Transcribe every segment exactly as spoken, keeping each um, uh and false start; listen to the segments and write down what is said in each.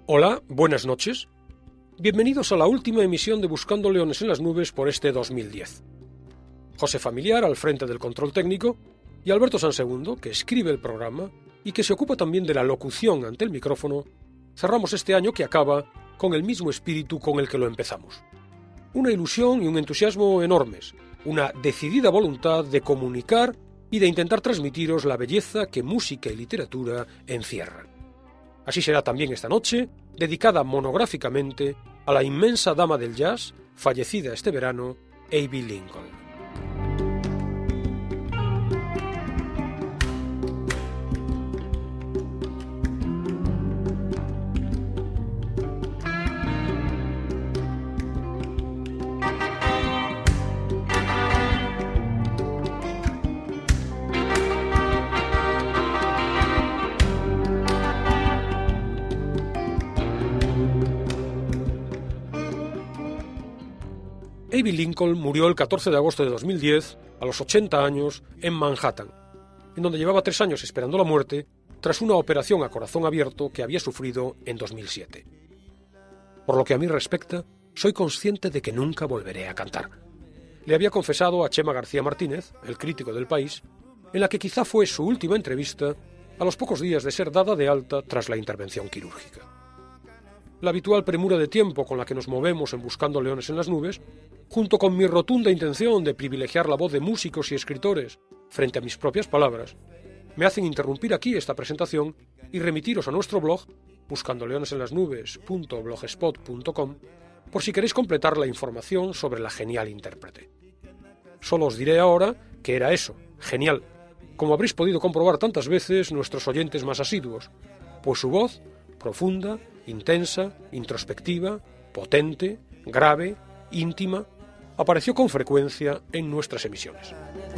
Hola, buenas noches. Bienvenidos a la última emisión de Buscando Leones en las Nubes por este dos mil diez. José Familiar al frente del control técnico y Alberto Sansegundo, que escribe el programa y que se ocupa también de la locución ante el micrófono, cerramos este año que acaba con el mismo espíritu con el que lo empezamos. Una ilusión y un entusiasmo enormes, una decidida voluntad de comunicar y de intentar transmitiros la belleza que música y literatura encierran. Así será también esta noche, dedicada monográficamente a la inmensa dama del jazz, fallecida este verano, Abbey Lincoln. Abbey Lincoln murió el catorce de agosto de dos mil diez, a los ochenta años, en Manhattan, en donde llevaba tres años esperando la muerte tras una operación a corazón abierto que había sufrido en dos mil siete. Por lo que a mí respecta, soy consciente de que nunca volveré a cantar. Le había confesado a Chema García Martínez, el crítico del País, en la que quizá fue su última entrevista a los pocos días de ser dada de alta tras la intervención quirúrgica. La habitual premura de tiempo con la que nos movemos en Buscando Leones en las Nubes, junto con mi rotunda intención de privilegiar la voz de músicos y escritores frente a mis propias palabras, me hacen interrumpir aquí esta presentación y remitiros a nuestro blog, buscando leones en las nubes punto blogspot punto com, por si queréis completar la información sobre la genial intérprete. Solo os diré ahora que era eso, genial, como habréis podido comprobar tantas veces nuestros oyentes más asiduos, pues su voz, profunda, intensa, introspectiva, potente, grave, íntima, apareció con frecuencia en nuestras emisiones.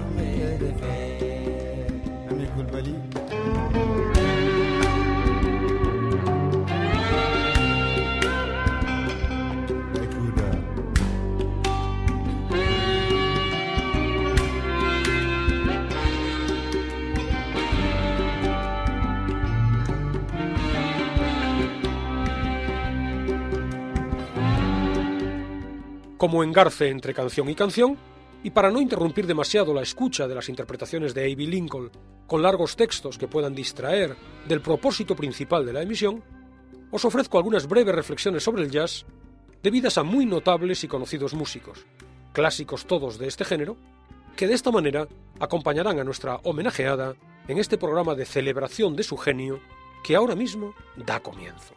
Como engarce entre canción y canción, y para no interrumpir demasiado la escucha de las interpretaciones de Abbey Lincoln con largos textos que puedan distraer del propósito principal de la emisión, os ofrezco algunas breves reflexiones sobre el jazz debidas a muy notables y conocidos músicos, clásicos todos de este género, que de esta manera acompañarán a nuestra homenajeada en este programa de celebración de su genio que ahora mismo da comienzo.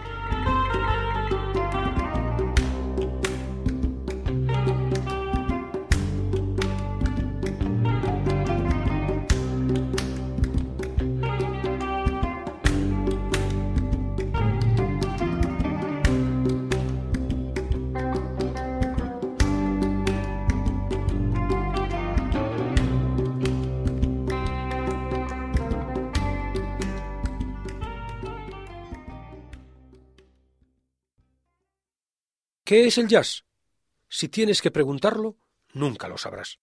¿Qué es el jazz? Si tienes que preguntarlo, nunca lo sabrás.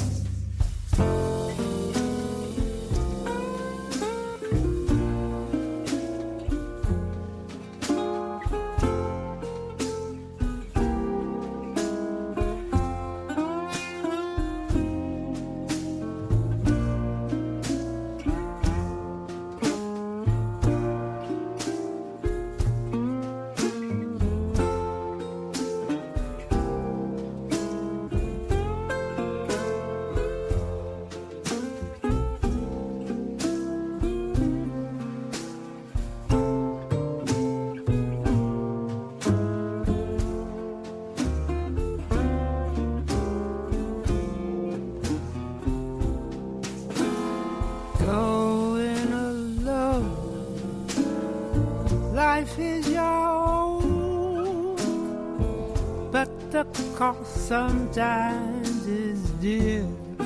Life is your own, but the cost sometimes is dear.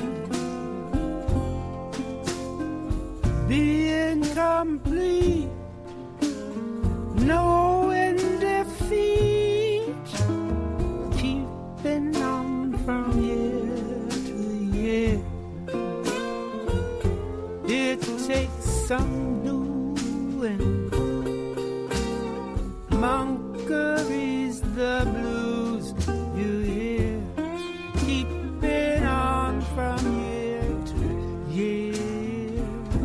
Being complete, knowing defeat, keeping on from year to year. It takes some doing. Monkery's the blues you hear, keeping on from year to year.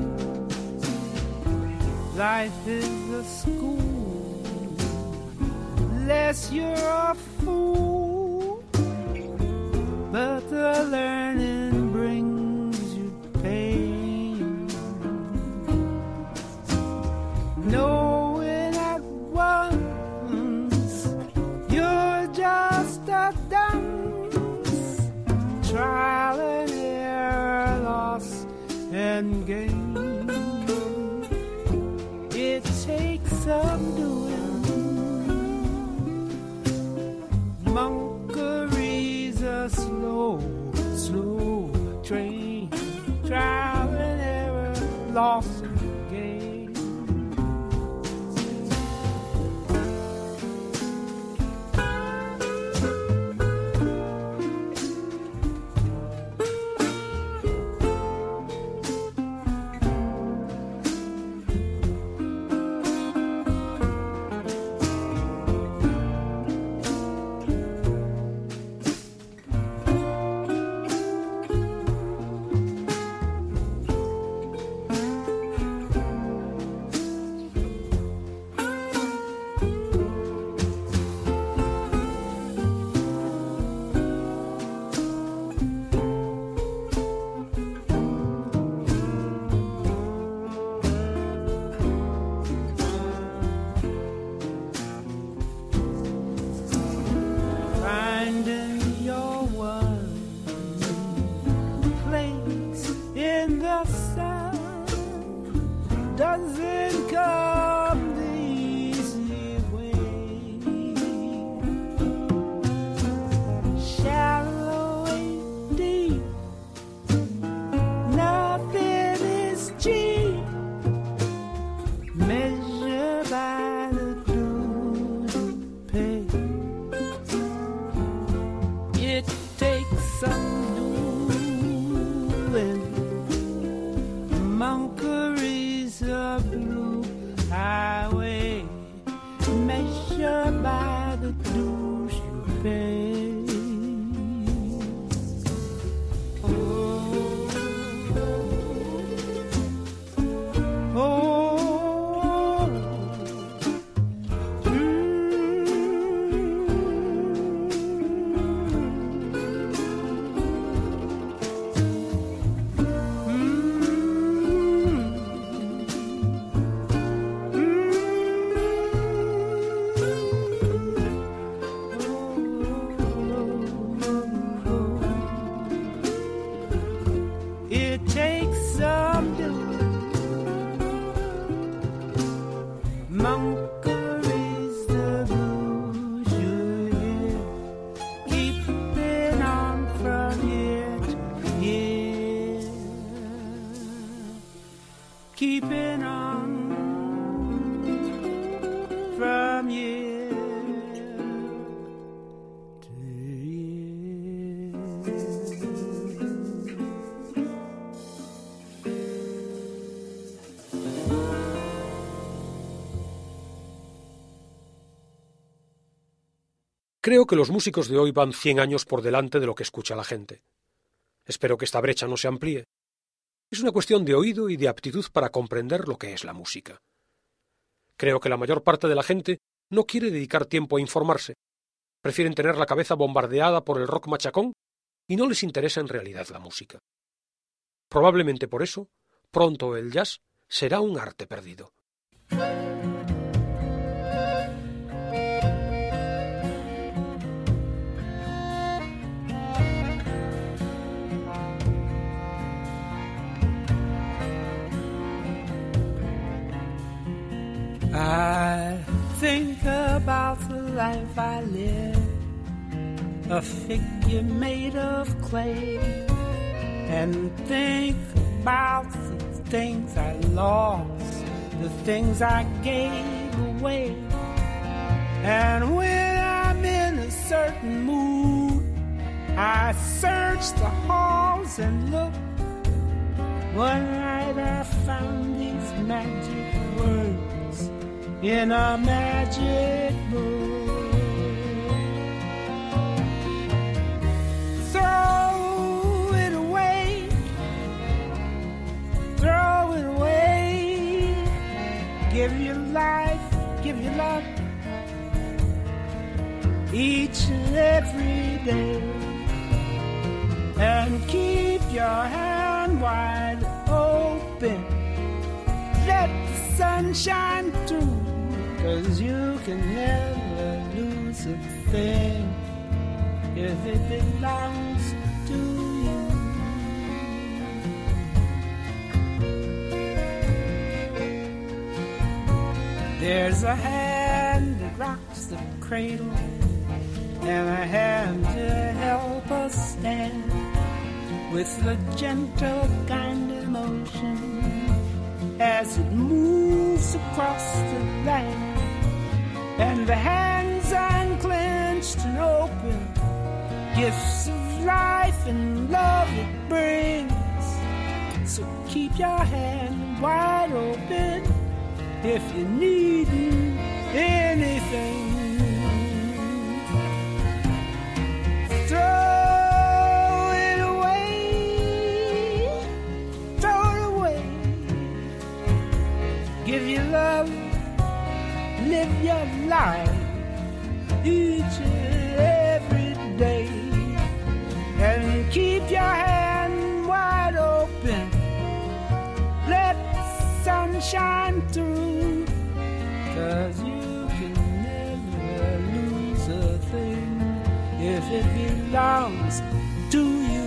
Life is a school, unless you're a fool, but the learning brings you pain. Knowing at once you're just a dunce, trial and error, loss and gain. It takes some doing. Monkery's a slow, slow train, trial and error, loss and gain. Keeping on from year to year. Creo que los músicos de hoy van cien años por delante de lo que escucha la gente. Espero que esta brecha no se amplíe. Es una cuestión de oído y de aptitud para comprender lo que es la música. Creo que la mayor parte de la gente no quiere dedicar tiempo a informarse. Prefieren tener la cabeza bombardeada por el rock machacón y no les interesa en realidad la música. Probablemente por eso, pronto el jazz será un arte perdido. I think about the life I live, a figure made of clay, and think about the things I lost, the things I gave away. And when I'm in a certain mood, I search the halls and look. One night I found these magic words in a magic book. each and every day. And keep your hand wide open. Let the sun shine through, 'cause you can never lose a thing if it belongs to you. There's a hand that rocks the cradle and a hand to help us stand with the gentle kind of motion as it moves across the land. And the hands unclenched and open, gifts of life and love it brings. So keep your hand wide open if you need anything. Throw it away, throw it away. Give your love, live your life each and every day. And keep your hand wide open. Let the sun shine through, 'cause you can never lose a thing if it belongs to you.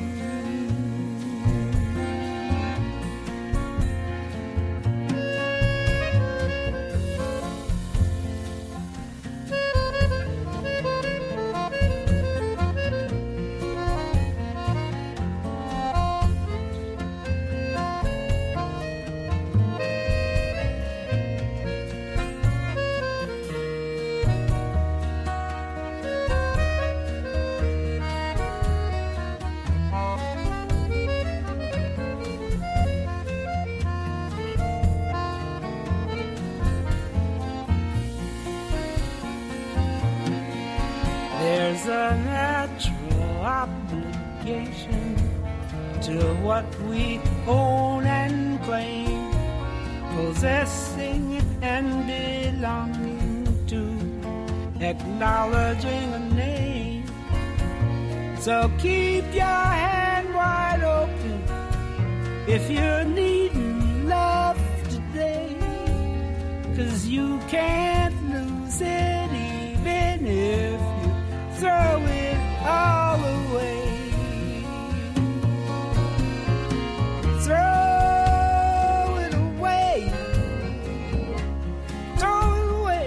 There's a natural obligation to what we own and claim, possessing and belonging to, acknowledging a name. So keep your hand wide open if you're needing love today, 'cause you can't lose it even if you throw it all away. Throw it away. Throw it away.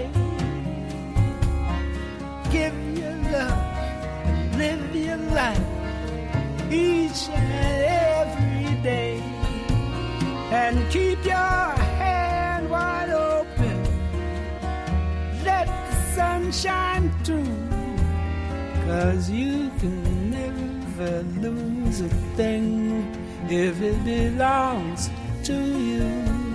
Give your love and live your life each and every day. And keep your hand wide open. Let the sun shine through, 'cause you can never lose a thing if it belongs to you.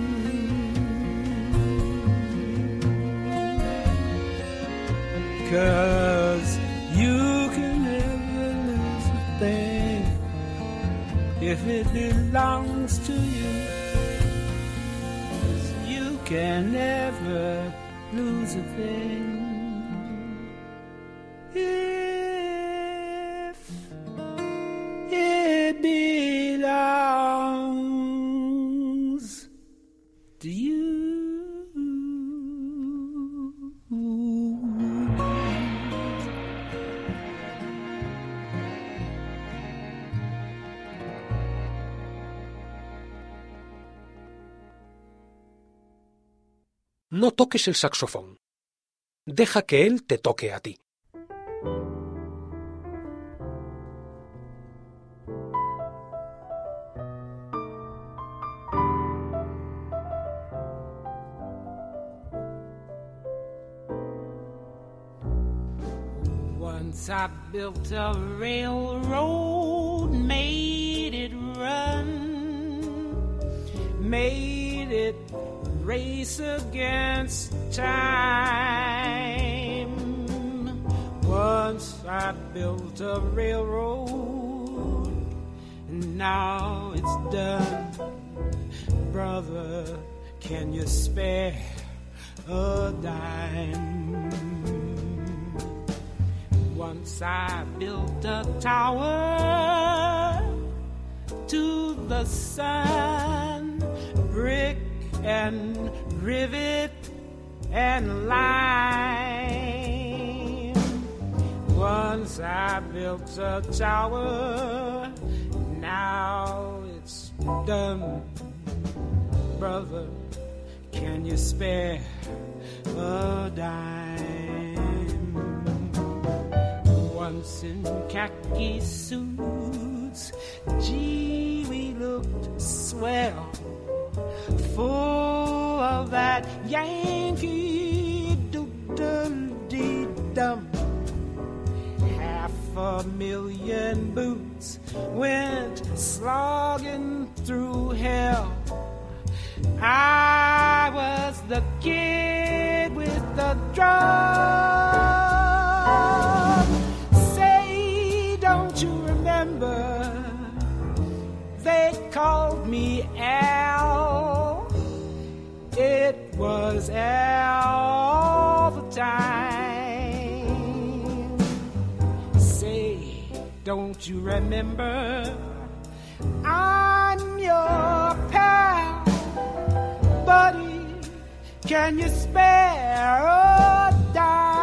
Cause you can never lose a thing if it belongs to you. 'Cause you can never lose a thing if it belongs to you. No toques el saxofón. Deja que él te toque a ti. Once I built a railroad, made it run, made it race against time. Once I built a railroad, and now it's done. Brother, can you spare a dime? Once I built a tower to the sun, brick and rivet and lime. Once I built a tower, now it's done. Brother, can you spare a dime? Once in khaki suits, gee, we looked swell, full of that Yankee doodle-dee-dum. Half a million boots went slogging through hell. I was the kid with the drum. Say, don't you remember? They called me Al. It was Al all the time. Say, don't you remember? I'm your pal. Buddy, can you spare a dime?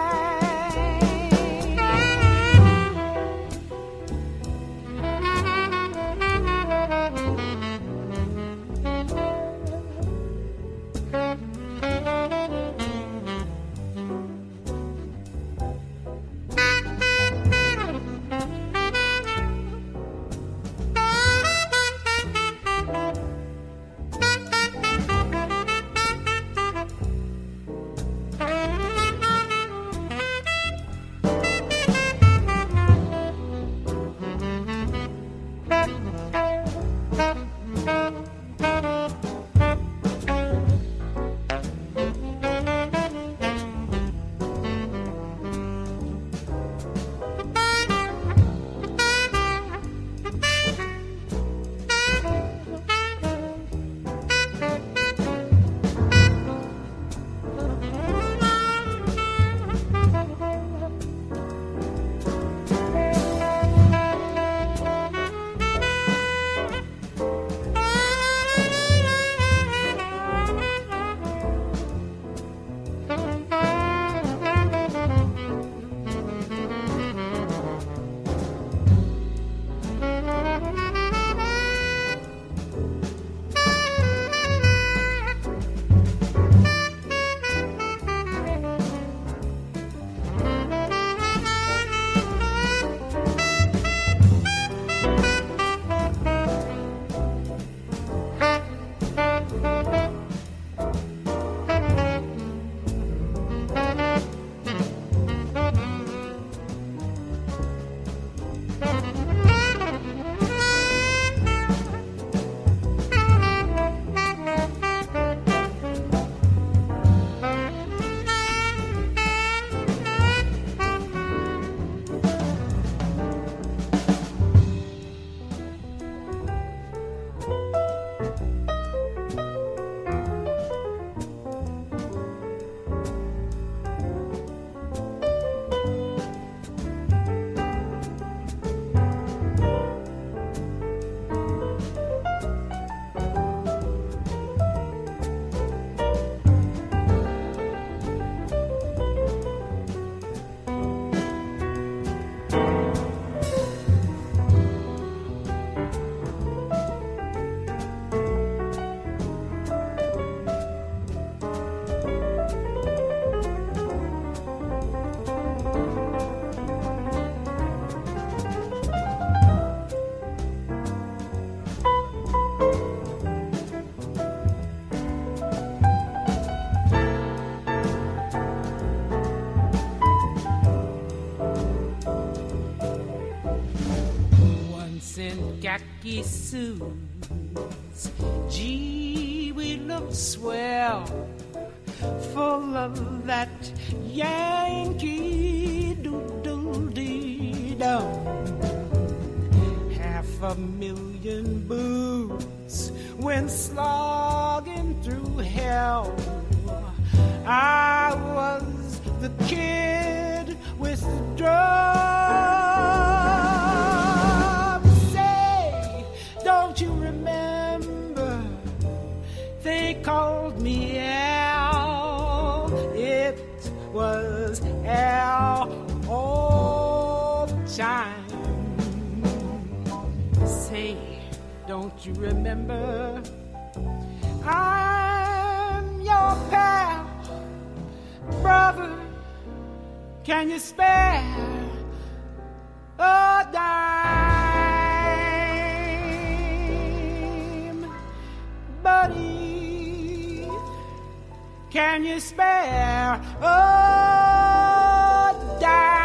Khaki suits, gee, we looked swell, full of that Yankee doodle-dee-dum. Half a million boots went slogging through hell. I was the kid with the drum. Say, don't you remember they called me Al? It was Al all the time. Say, don't you remember I'm your pal, brother? Can you spare a dime, buddy? Can you spare a dime?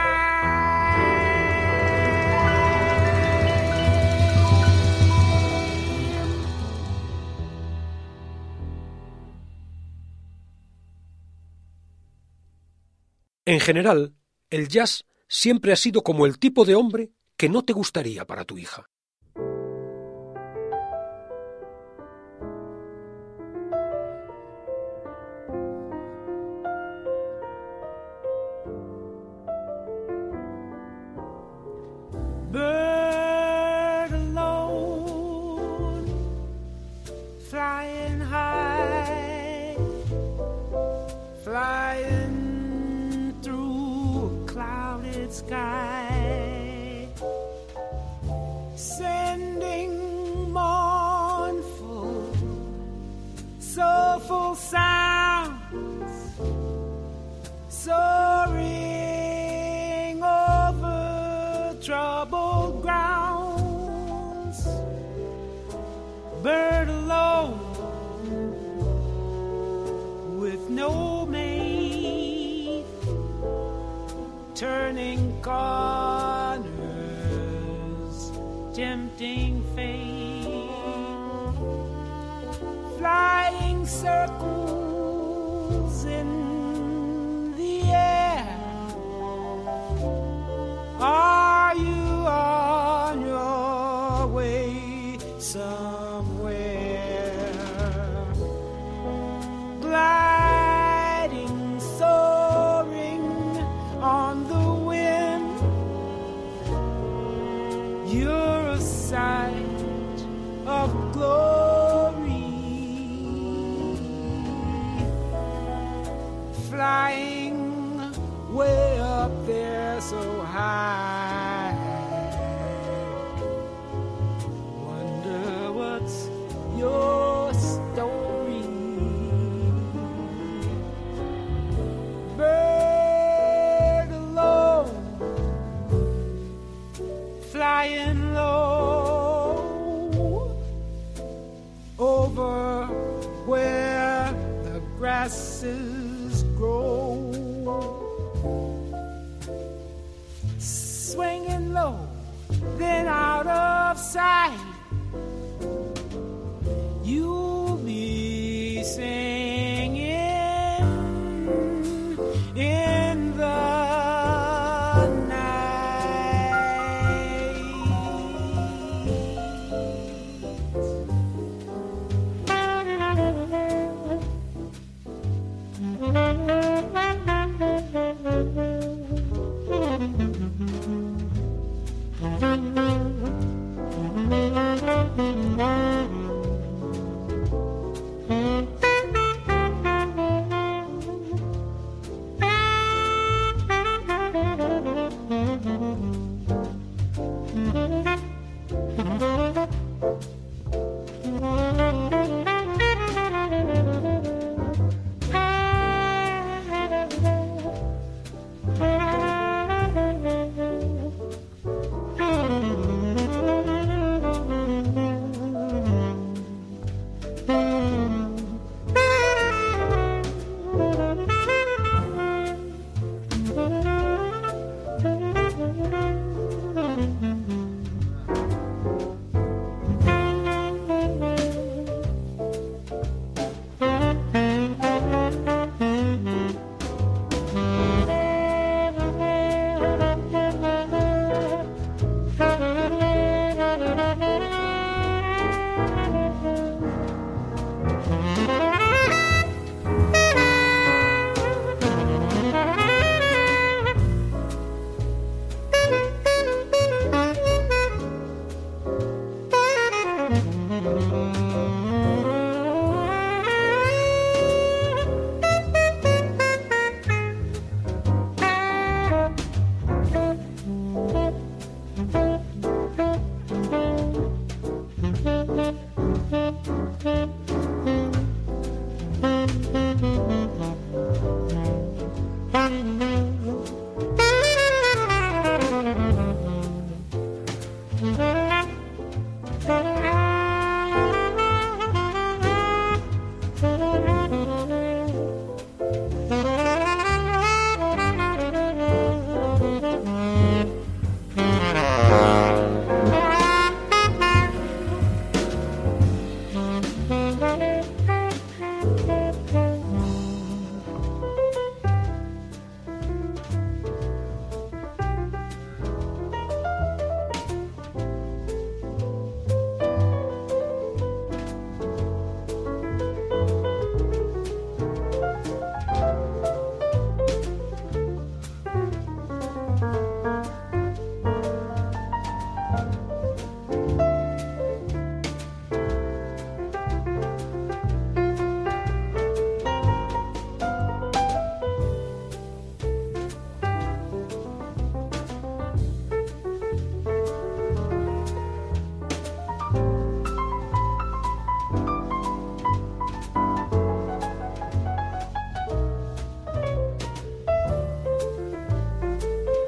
En general, el jazz siempre ha sido como el tipo de hombre que no te gustaría para tu hija. Bird alone, flying high, flying through a clouded sky, sending mournful, soulful sounds, soaring over troubled grounds. Bird alone, with no mate, turning corners, tempting fate, flying circles in the air. Are you on your way somewhere? Gliding, soaring on the wind, you're a sight of glory, flying way up there so high. Wonder what's your story? Bird alone, flying low over where the grasses grow, swinging low, then out of sight. You'll be singing in the night. Thank you.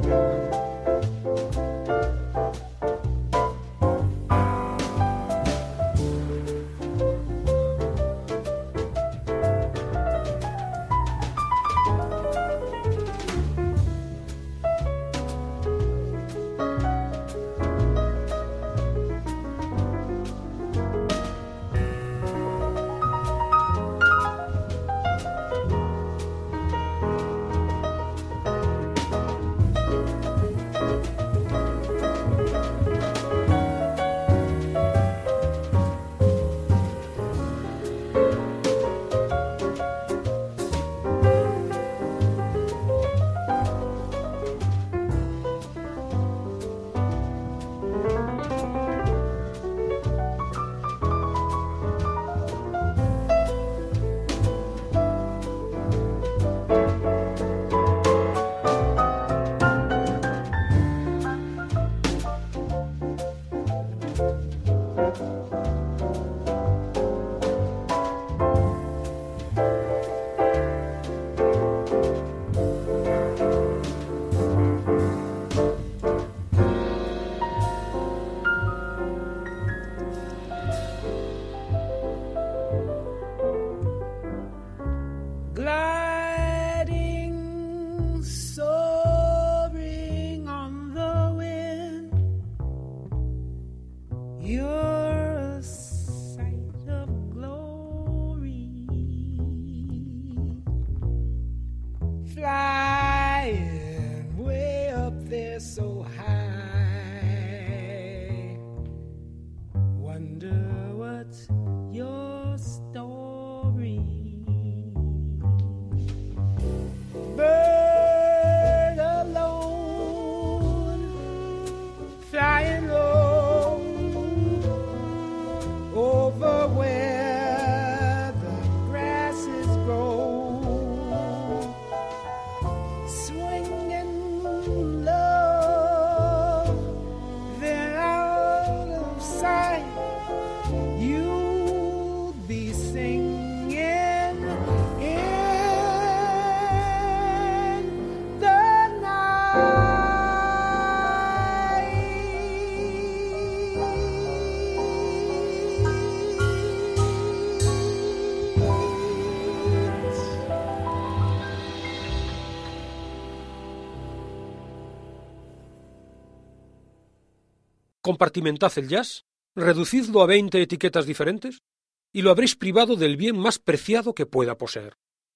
Compartimentad el jazz, reducidlo a veinte etiquetas diferentes, y lo habréis privado del bien más preciado que pueda poseer,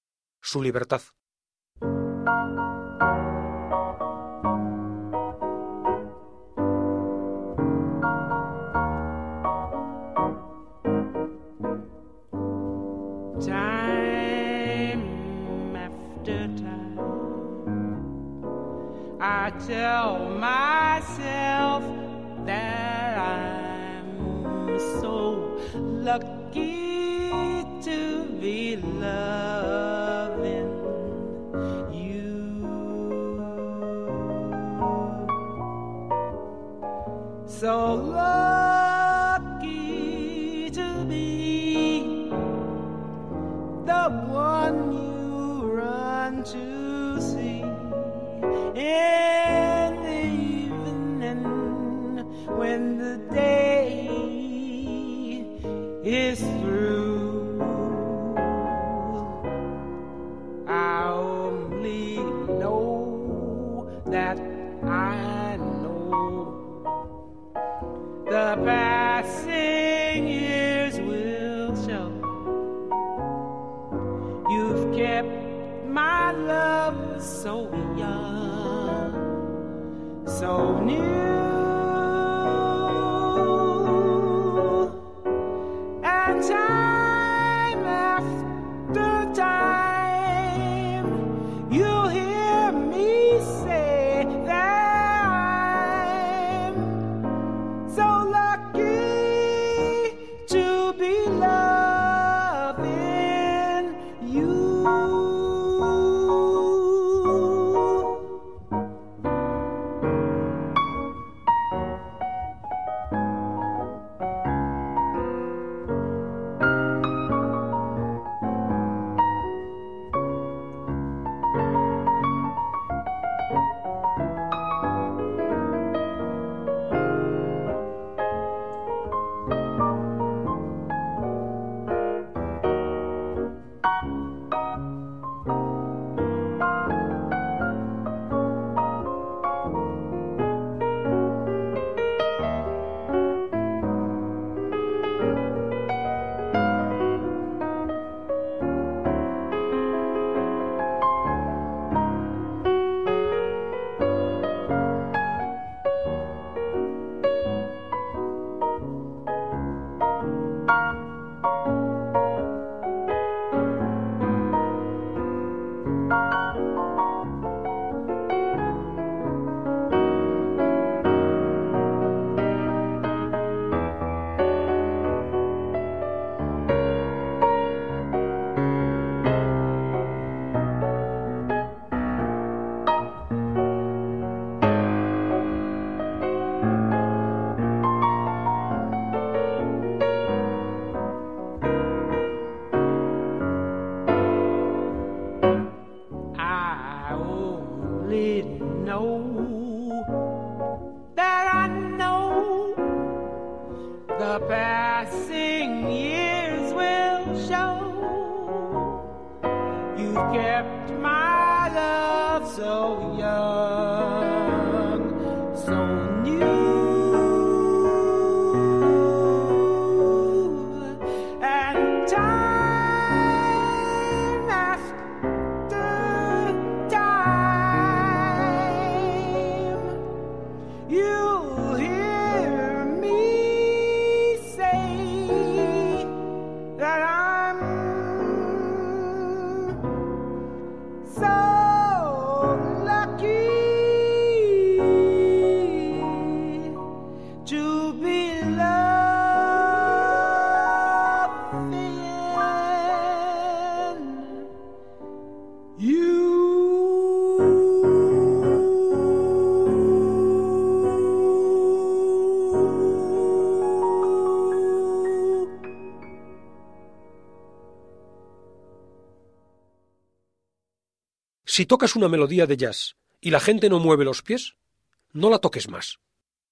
su libertad. Time after time, I tell myself that I'm so lucky to be loving you. So lucky to be the one you run to see in the evening when the day is through. I only know that I know the passing years will show you've kept my love so young, so new. Time after time, you'll hear me say that I'm so lucky to be loving you. know that I know the passing years will show you kept my love so young, so new. Si tocas una melodía de jazz y la gente no mueve los pies, no la toques más.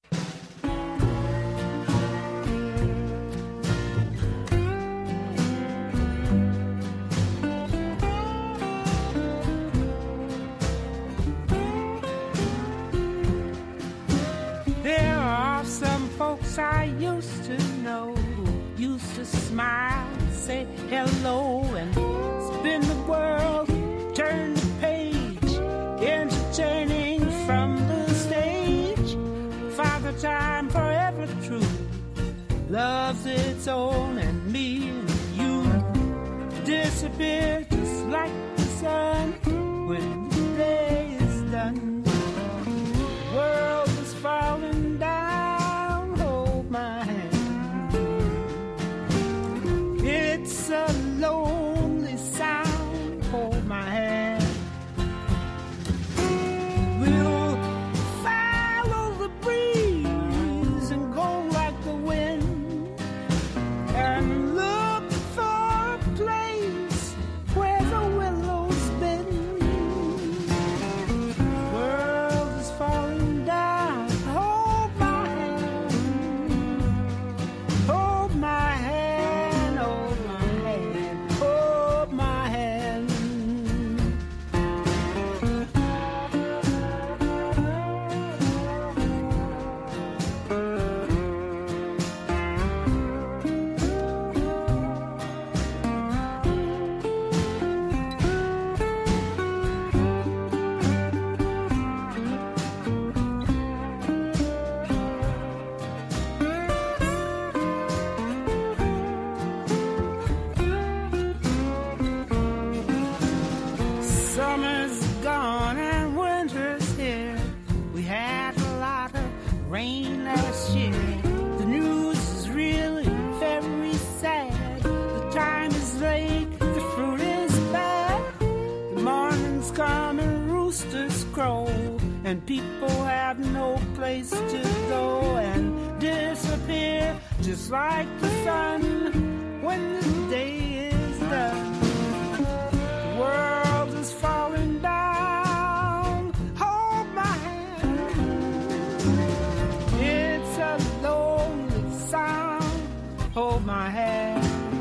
There are some folks I used to know who used to smile, say hello, and spin the world, turn the page, entertaining from the stage. Father time forever true, loves its own, and me and you disappear just like the sun when the day is done. The world is falling down, hold my hand. It's a lonely sound, hold my hand. We'll follow the breeze and go like the wind and look for a place where the willows bend. The world is falling down, hold my hand. Hold my hand, hold my hand, hold my hand. Summer's gone and winter's here. We had a lot of rain last year. The news is really very sad. The time is late, the fruit is bad. The morning's come and roosters crow, and people have no place to go and disappear just like the sun when the day is done. The world is falling down, hold my hand. It's a lonely sound, hold my hand.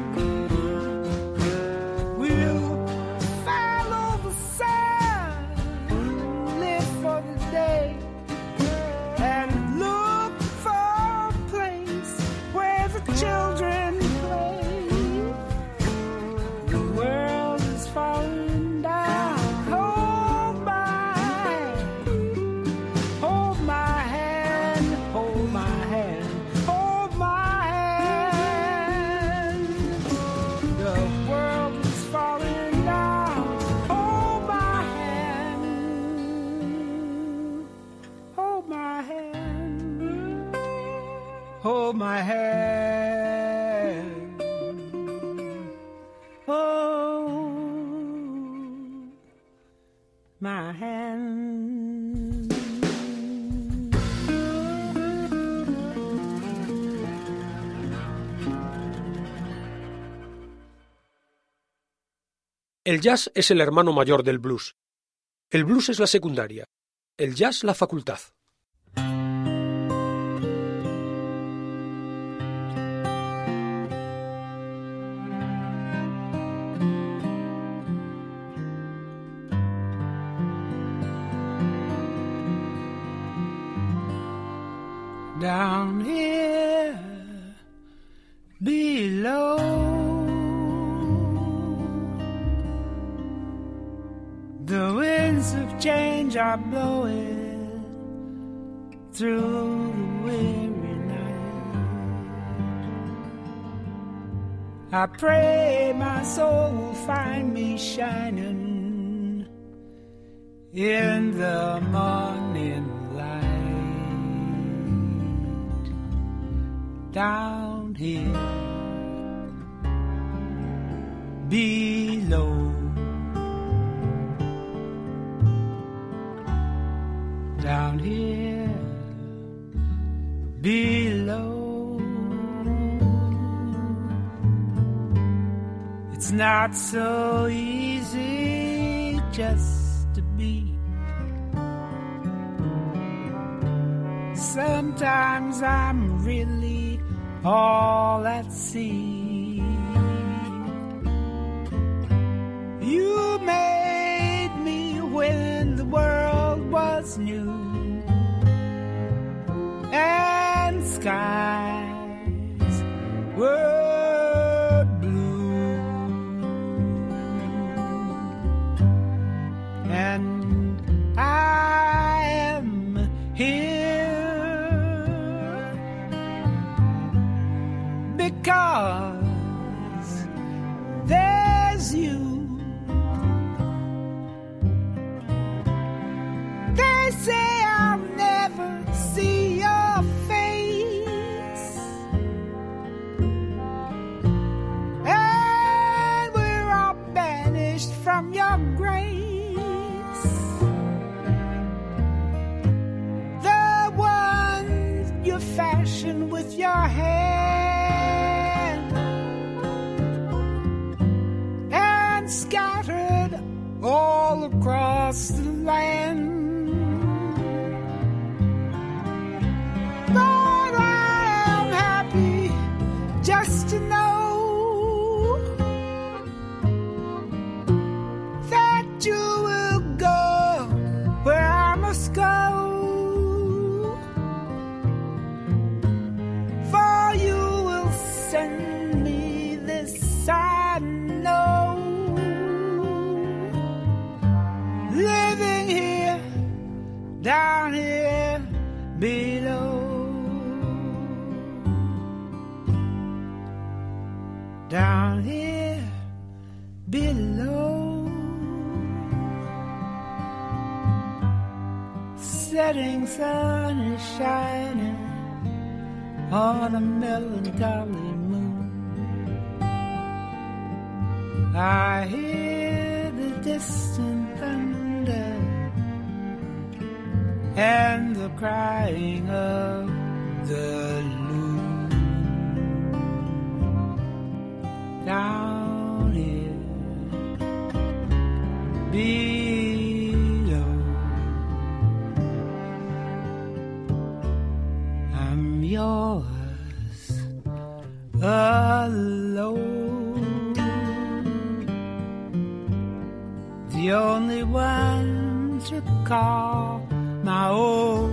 We'll follow the sun, live for the day, and look for a place where the children play. The world is falling down, hold my hand. Hold my hand, hold my hand, hold my hand. The world is falling down, hold my hand. Hold my hand, hold my hand. Hold my hand. El jazz es el hermano mayor del blues. El blues es la secundaria, El jazz, la facultad. Down here below, the winds of change are blowing through the weary night. I pray my soul will find me shining in the morning light. Down here below, down here below, it's not so easy just to be. Sometimes I'm really all at sea. You made me when the world was new and skies were blue, and I am here because there's you. They say I'll never see your face, and we're all banished from your grace. The ones you fashioned with your hand and scattered all across the land. But I am happy just to know that you will go where I must go, for you will send me this I know. Living here, down here below, down here below, setting sun is shining on a melancholy moon. I hear the distant thunder and the crying of the loon. Down here below, I'm yours alone, the only one to call my own,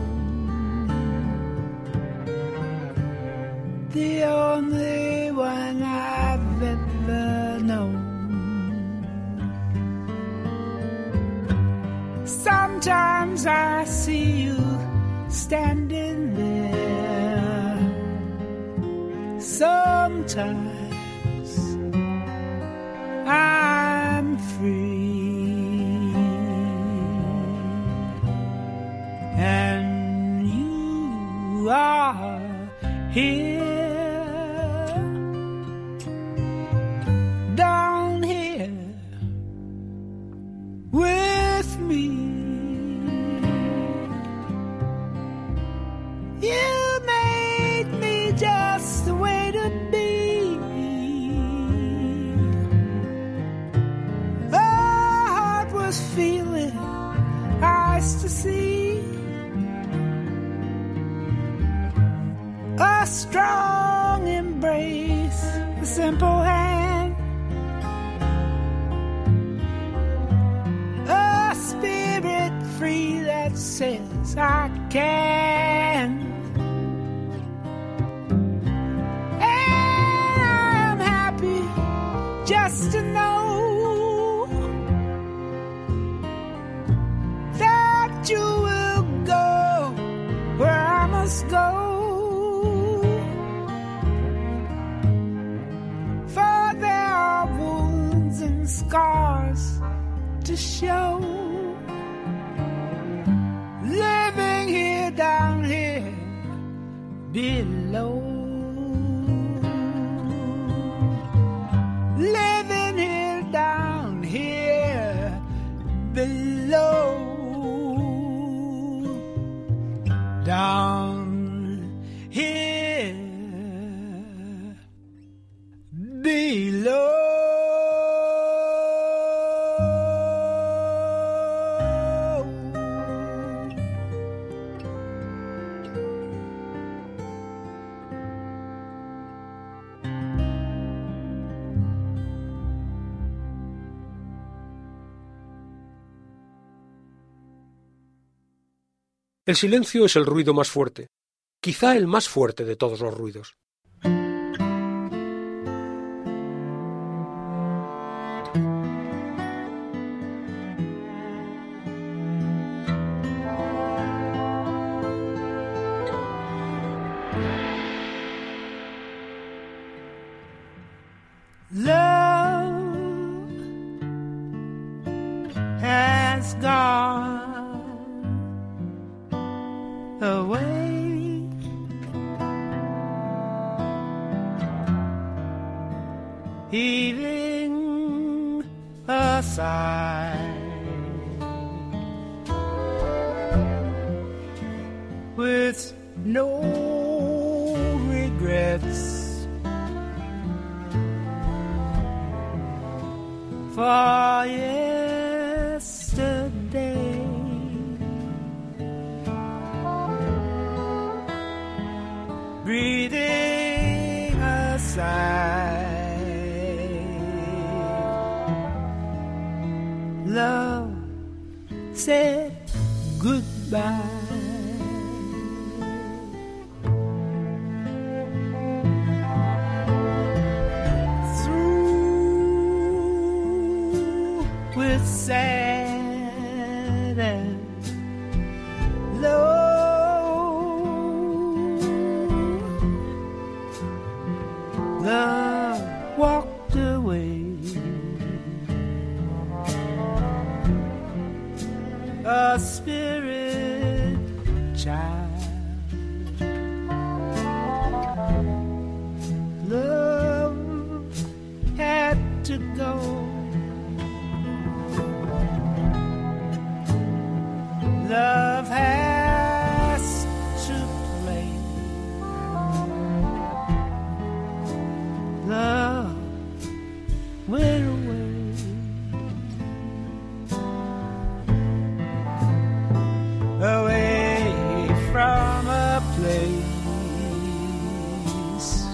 the only one I've ever known. Sometimes I see you standing there, sometimes I'm free, and you are here, down here with me. You made me just the way to be. The heart was feeling, eyes to see. a strong embrace, a simple hand, a spirit free that says I can. And I'm happy just to know that you will go where I must go. For there are wounds and scars to show. Living here down here below. Living here down here below. Down here below. El silencio es el ruido más fuerte, quizá el más fuerte de todos los ruidos. Love has gone away, heaving a sigh with no regrets for yesterday. Breathing a sigh, love said goodbye. Through with sad and low. Love walked away, a spirit child. Love had to go. Love has to play. Love went away, away from a place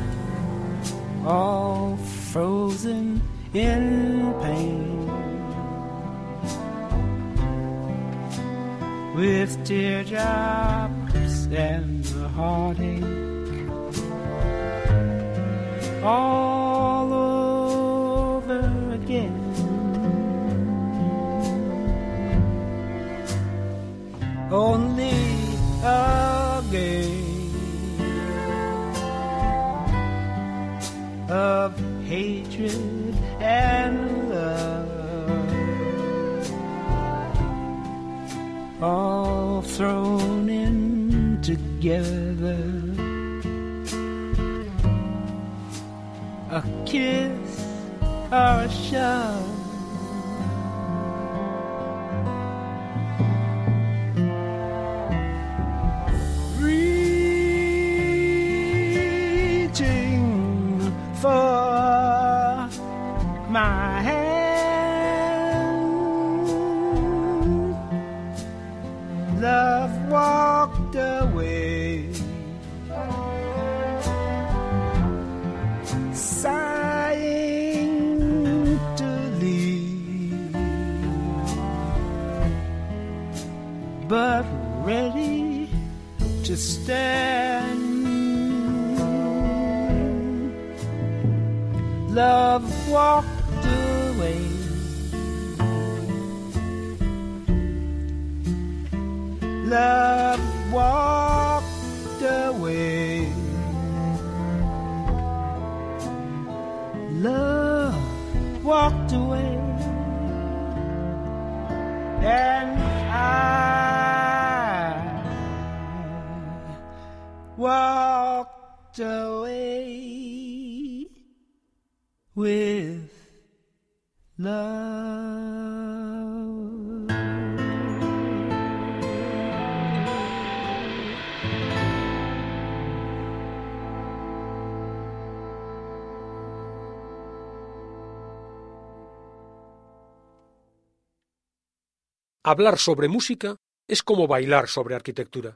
all frozen in pain, with teardrops and a heartache all over again. Only a game of hatred and love, all thrown in together. A kiss or a shove, reaching for my hand. Love walked away, but ready to stand. Love walked away. Love walked away. Love walked away. And I walked away with love. Hablar sobre música es como bailar sobre arquitectura.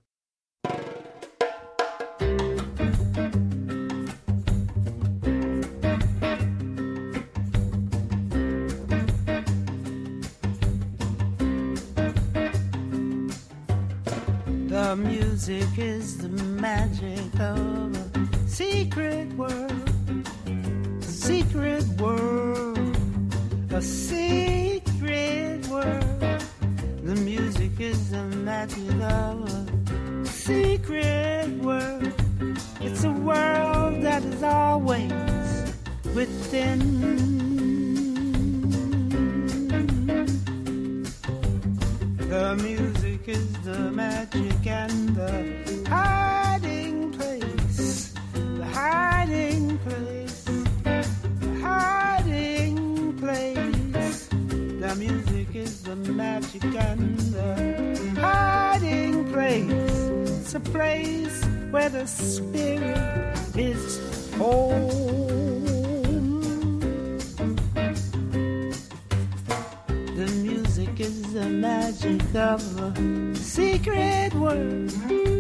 The music is the magic of a secret world, secret world, a secret world. The music is the magic of a secret world. It's a world that is always within. The music is the magic and the hiding place, the hiding place, the hiding place. The music is the magic and the hiding place. It's a place where the spirit is home. The music is the magic of a secret world,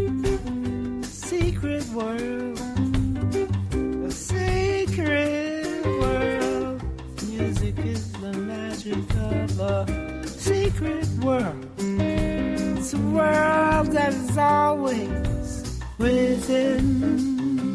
secret world, a secret world. Music is the magic of a secret world. It's a world that is always within.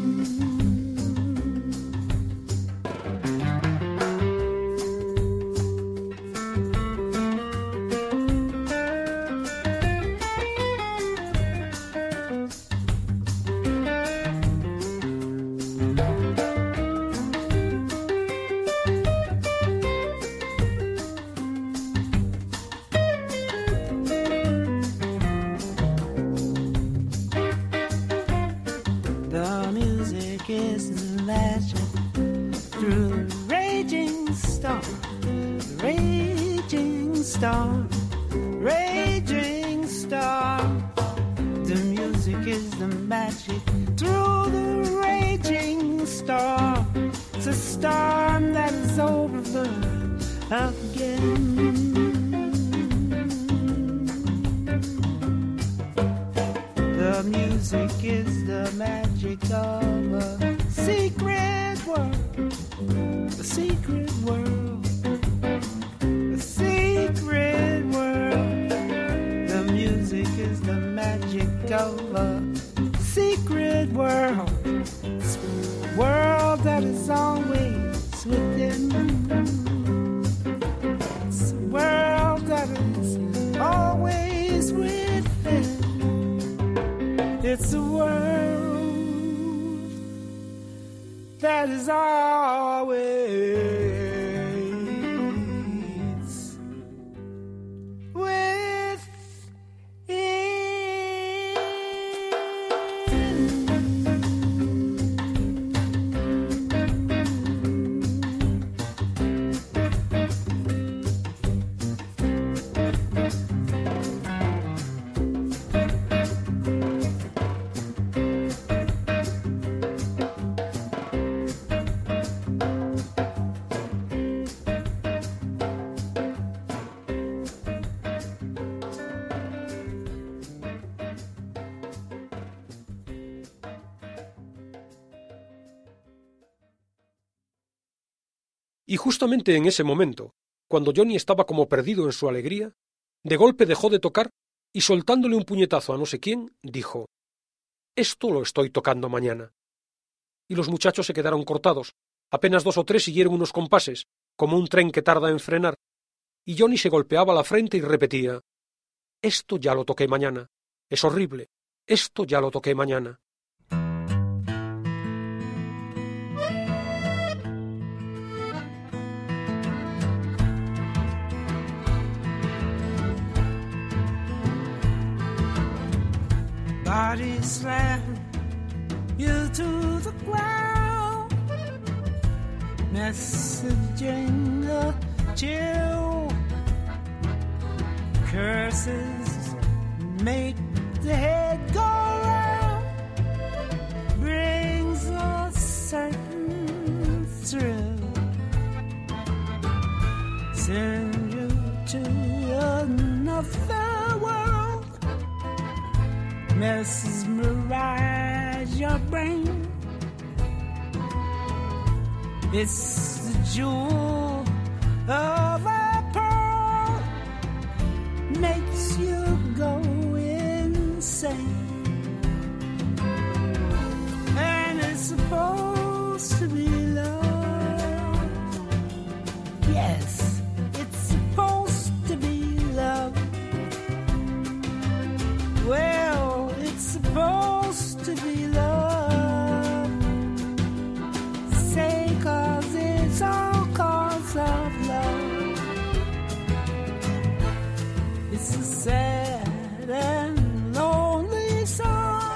It's a world that is always Y justamente en ese momento, cuando Johnny estaba como perdido en su alegría, de golpe dejó de tocar y soltándole un puñetazo a no sé quién, dijo: «Esto lo estoy tocando mañana». Y los muchachos se quedaron cortados. Apenas dos o tres siguieron unos compases, como un tren que tarda en frenar, y Johnny se golpeaba la frente y repetía: «Esto ya lo toqué mañana. Es horrible. Esto ya lo toqué mañana». Body slam you to the ground, messaging a chill. Curses make the head go round, brings a certain thrill, send you to another world, mesmerize your brain. It's the jewel of a pearl, makes you go insane. And it's supposed to be love. Yes, it's supposed to be love. Well, it's supposed to be love. Say, 'cause it's all 'cause of love. It's a sad and lonely song,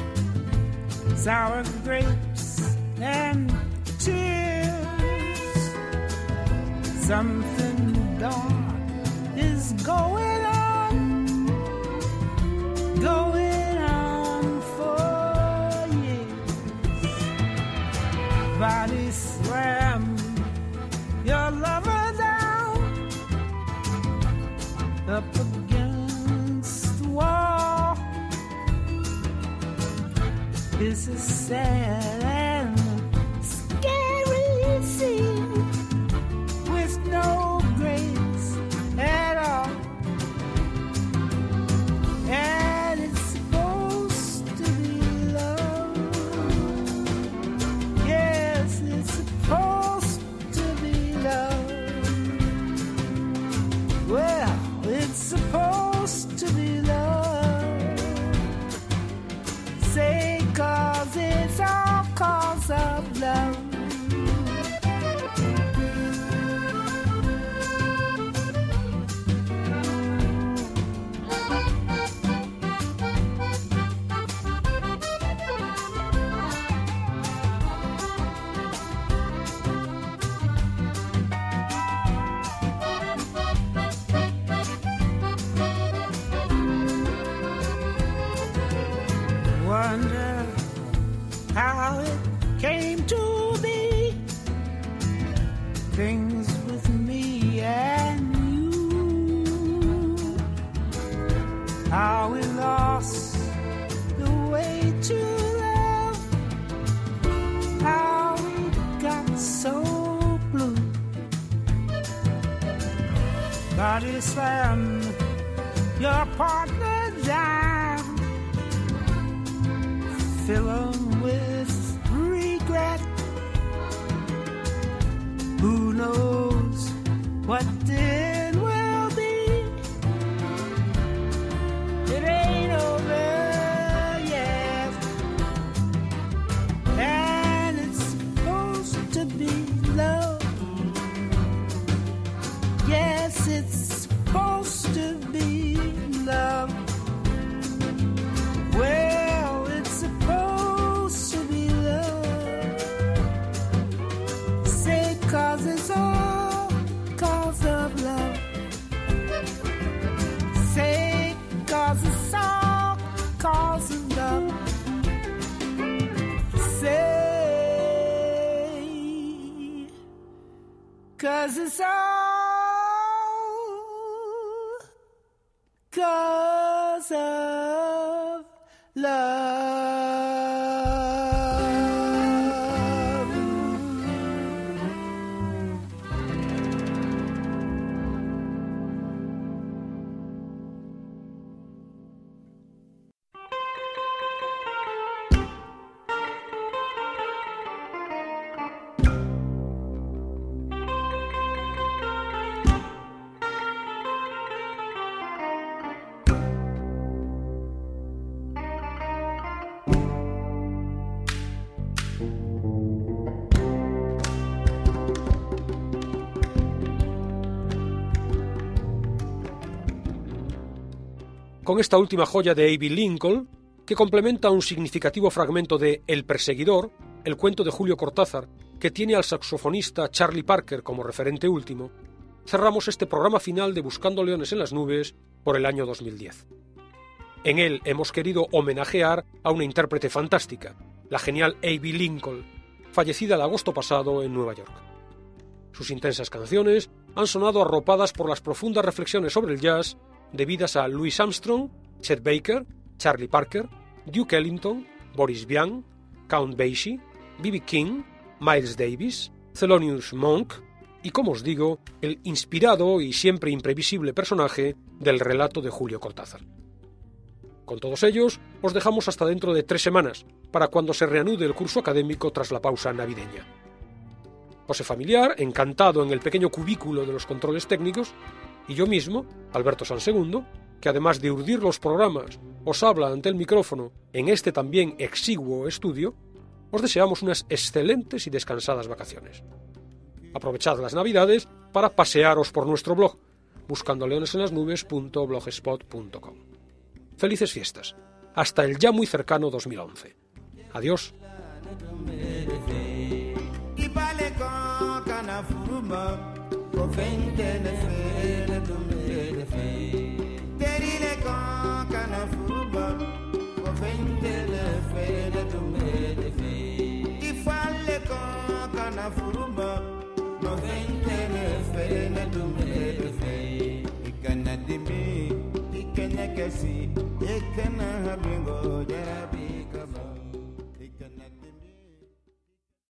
sour grapes and tears. Something dark is going on, going on for years. Body slam your lover down, up against the wall. It's a sad and scary scene with no grace at all. And it's supposed to be love. Yes, it's supposed to be love. Well, it's supposed to be love. Say, 'cause it's all 'cause of love. Wonder how it came to be. Things with me and you, how we lost the way to love, how we got so blue. Body slam your partner down, fill 'em with regret. Who knows what then will be? It ain't over yet, and it's supposed to be love. Yes, it's supposed to be love. Well, it's supposed to be love. Say, 'cause it's all 'cause of love. Say, 'cause it's all 'cause of love. Say, 'cause it's all 'cause of love. con esta última joya de Abe Lincoln, que complementa un significativo fragmento de El perseguidor, el cuento de Julio Cortázar, que tiene al saxofonista Charlie Parker como referente último, cerramos este programa final de Buscando Leones en las Nubes por el año dos mil diez. En él hemos querido homenajear a una intérprete fantástica, la genial Abe Lincoln, fallecida el agosto pasado en Nueva York. Sus intensas canciones han sonado arropadas por las profundas reflexiones sobre el jazz debidas a Louis Armstrong, Chet Baker, Charlie Parker, Duke Ellington, Boris Vian, Count Basie, B B King, Miles Davis, Thelonious Monk y, como os digo, el inspirado y siempre imprevisible personaje del relato de Julio Cortázar. Con todos ellos, os dejamos hasta dentro de tres semanas, para cuando se reanude el curso académico tras la pausa navideña. José Familiar, encantado en el pequeño cubículo de los controles técnicos, y yo mismo, Alberto Sansegundo, que además de urdir los programas, os habla ante el micrófono en este también exiguo estudio, os deseamos unas excelentes y descansadas vacaciones. Aprovechad las Navidades para pasearos por nuestro blog, buscando leones en las nubes punto blogspot punto com. Felices fiestas. Hasta el ya muy cercano dos mil once. Adiós. See, it can have been go, there be come. It can